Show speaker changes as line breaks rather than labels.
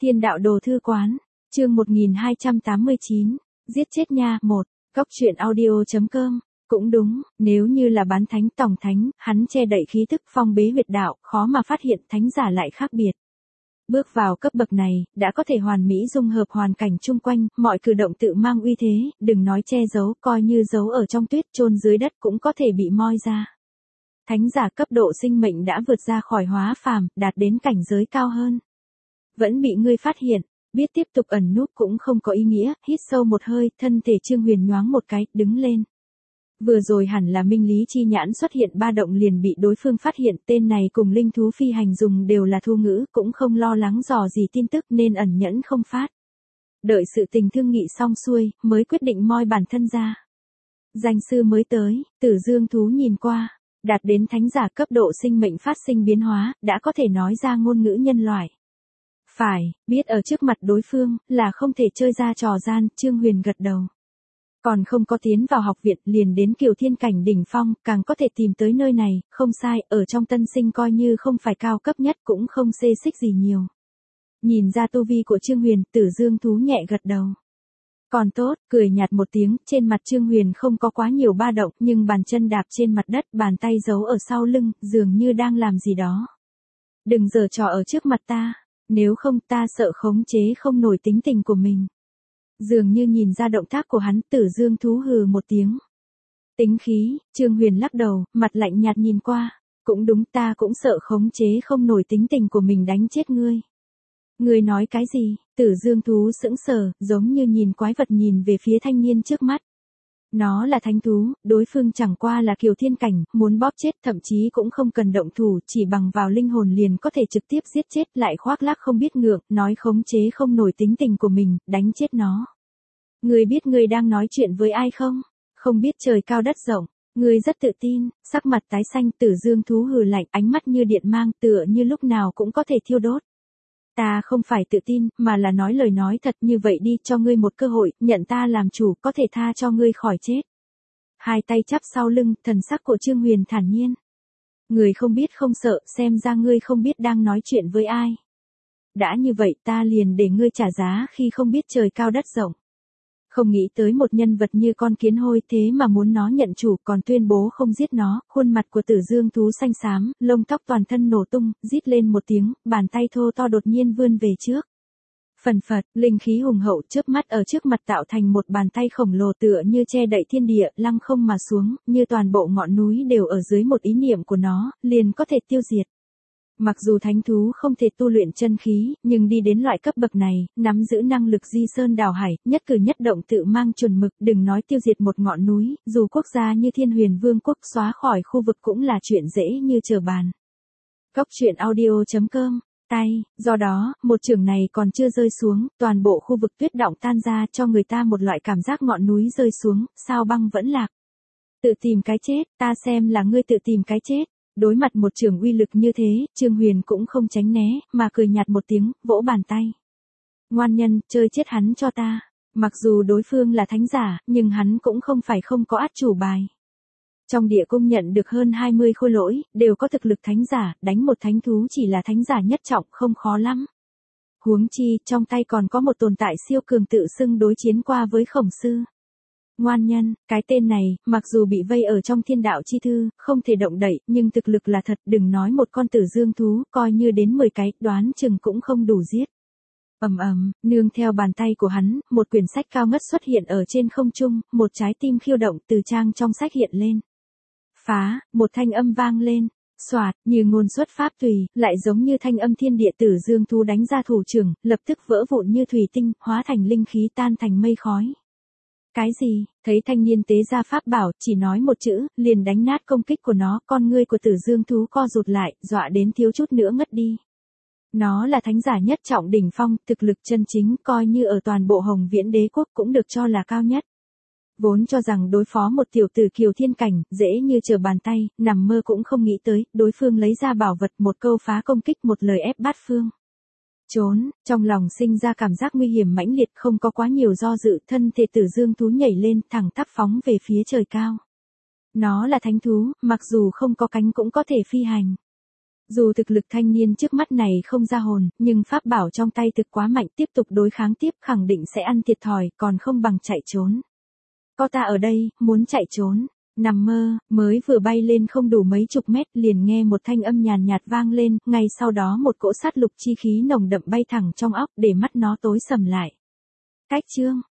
Thiên đạo đồ thư quán, chương 1289, giết chết nha, 1, góc truyện audio.com. Cũng đúng, nếu như là bán thánh tổng thánh, hắn che đậy khí tức phong bế huyệt đạo, khó mà phát hiện thánh giả lại khác biệt. Bước vào cấp bậc này, đã có thể hoàn mỹ dung hợp hoàn cảnh chung quanh, mọi cử động tự mang uy thế, đừng nói che giấu, coi như giấu ở trong tuyết chôn dưới đất cũng có thể bị moi ra. Thánh giả cấp độ sinh mệnh đã vượt ra khỏi hóa phàm, đạt đến cảnh giới cao hơn. Vẫn bị ngươi phát hiện, biết tiếp tục ẩn núp cũng không có ý nghĩa, hít sâu một hơi, thân thể Trương Huyền nhoáng một cái, đứng lên. Vừa rồi hẳn là minh lý chi nhãn xuất hiện ba động liền bị đối phương phát hiện, tên này cùng linh thú phi hành dùng đều là thu ngữ, cũng không lo lắng dò gì tin tức nên ẩn nhẫn không phát. Đợi sự tình thương nghị xong xuôi, mới quyết định moi bản thân ra. Danh sư mới tới, Tử Dương thú nhìn qua, đạt đến thánh giả cấp độ sinh mệnh phát sinh biến hóa, đã có thể nói ra ngôn ngữ nhân loại. Phải, biết ở trước mặt đối phương, là không thể chơi ra trò gian, Trương Huyền gật đầu. Còn không có tiến vào học viện liền đến Kiều Thiên cảnh đỉnh phong, càng có thể tìm tới nơi này, không sai, ở trong tân sinh coi như không phải cao cấp nhất cũng không xê xích gì nhiều. Nhìn ra tu vi của Trương Huyền, Tử Dương thú nhẹ gật đầu. Còn tốt, cười nhạt một tiếng, trên mặt Trương Huyền không có quá nhiều ba động, nhưng bàn chân đạp trên mặt đất, bàn tay giấu ở sau lưng, dường như đang làm gì đó. Đừng giở trò ở trước mặt ta, nếu không ta sợ khống chế không nổi tính tình của mình. Dường như nhìn ra động tác của hắn, Tử Dương thú hừ một tiếng. Tính khí, Trương Huyền lắc đầu, mặt lạnh nhạt nhìn qua. Cũng đúng, ta cũng sợ khống chế không nổi tính tình của mình đánh chết ngươi. Ngươi nói cái gì? Tử Dương thú sững sờ, giống như nhìn quái vật nhìn về phía thanh niên trước mắt. Nó là thánh thú, đối phương chẳng qua là Kiều Thiên cảnh, muốn bóp chết thậm chí cũng không cần động thủ, chỉ bằng vào linh hồn liền có thể trực tiếp giết chết, lại khoác lác không biết ngượng, nói khống chế không nổi tính tình của mình, đánh chết nó. Ngươi biết ngươi đang nói chuyện với ai không? Không biết trời cao đất rộng, ngươi rất tự tin, sắc mặt tái xanh, Tử Dương thú hừ lạnh, ánh mắt như điện mang, tựa như lúc nào cũng có thể thiêu đốt. Ta không phải tự tin, mà là nói lời nói thật, như vậy đi, cho ngươi một cơ hội, nhận ta làm chủ, có thể tha cho ngươi khỏi chết. Hai tay chắp sau lưng, thần sắc của Trương Huyền thản nhiên. Người không biết không sợ, xem ra ngươi không biết đang nói chuyện với ai. Đã như vậy ta liền để ngươi trả giá khi không biết trời cao đất rộng. Không nghĩ tới một nhân vật như con kiến hôi thế mà muốn nó nhận chủ, còn tuyên bố không giết nó, khuôn mặt của Tử Dương thú xanh xám, lông tóc toàn thân nổ tung, rít lên một tiếng, bàn tay thô to đột nhiên vươn về trước. Phần phật, linh khí hùng hậu chớp mắt ở trước mặt tạo thành một bàn tay khổng lồ tựa như che đậy thiên địa, lăng không mà xuống, như toàn bộ ngọn núi đều ở dưới một ý niệm của nó, liền có thể tiêu diệt. Mặc dù thánh thú không thể tu luyện chân khí, nhưng đi đến loại cấp bậc này, nắm giữ năng lực di sơn đào hải, nhất cử nhất động tự mang chuẩn mực, đừng nói tiêu diệt một ngọn núi, dù quốc gia như Thiên Huyền Vương quốc xóa khỏi khu vực cũng là chuyện dễ như trở bàn. Góc truyện audio.com, tay, do đó, một chưởng này còn chưa rơi xuống, toàn bộ khu vực tuyết động tan ra cho người ta một loại cảm giác ngọn núi rơi xuống, sao băng vẫn lạc. Tự tìm cái chết, ta xem là ngươi tự tìm cái chết. Đối mặt một trường uy lực như thế, Trương Huyền cũng không tránh né, mà cười nhạt một tiếng, vỗ bàn tay. Ngoan nhân, chơi chết hắn cho ta. Mặc dù đối phương là thánh giả, nhưng hắn cũng không phải không có át chủ bài. Trong địa cung nhận được hơn 20 khôi lỗi, đều có thực lực thánh giả, đánh một thánh thú chỉ là thánh giả nhất trọng không khó lắm. Huống chi, trong tay còn có một tồn tại siêu cường tự xưng đối chiến qua với Khổng Sư. Ngoan nhân, cái tên này, mặc dù bị vây ở trong thiên đạo chi thư, không thể động đậy, nhưng thực lực là thật, đừng nói một con Tử Dương thú, coi như đến 10 cái, đoán chừng cũng không đủ giết. Nương theo bàn tay của hắn, một quyển sách cao ngất xuất hiện ở trên không trung, một trái tim khiêu động từ trang trong sách hiện lên. Phá, một thanh âm vang lên, xoạt, như ngôn xuất pháp tùy, lại giống như thanh âm thiên địa. Tử Dương thú đánh ra thủ trưởng, lập tức vỡ vụn như thủy tinh, hóa thành linh khí tan thành mây khói. Cái gì? Thấy thanh niên tế ra pháp bảo, chỉ nói một chữ, liền đánh nát công kích của nó, con ngươi của Tử Dương thú co rụt lại, dọa đến thiếu chút nữa ngất đi. Nó là thánh giả nhất trọng đỉnh phong, thực lực chân chính, coi như ở toàn bộ Hồng Viễn đế quốc cũng được cho là cao nhất. Vốn cho rằng đối phó một tiểu tử Kiều Thiên cảnh, dễ như trở bàn tay, nằm mơ cũng không nghĩ tới, đối phương lấy ra bảo vật, một câu phá công kích, một lời ép bát phương. Trốn, trong lòng sinh ra cảm giác nguy hiểm mãnh liệt, không có quá nhiều do dự, thân thể Tử Dương thú nhảy lên, thẳng tắp phóng về phía trời cao. Nó là thánh thú, mặc dù không có cánh cũng có thể phi hành. Dù thực lực thanh niên trước mắt này không ra hồn, nhưng pháp bảo trong tay thực quá mạnh, tiếp tục đối kháng tiếp khẳng định sẽ ăn thiệt thòi, còn không bằng chạy trốn. Có ta ở đây, muốn chạy trốn. Nằm mơ, mới vừa bay lên không đủ mấy chục mét, liền nghe một thanh âm nhàn nhạt vang lên, ngay sau đó một cỗ sát lục chi khí nồng đậm bay thẳng trong óc, để mắt nó tối sầm lại. Cách chương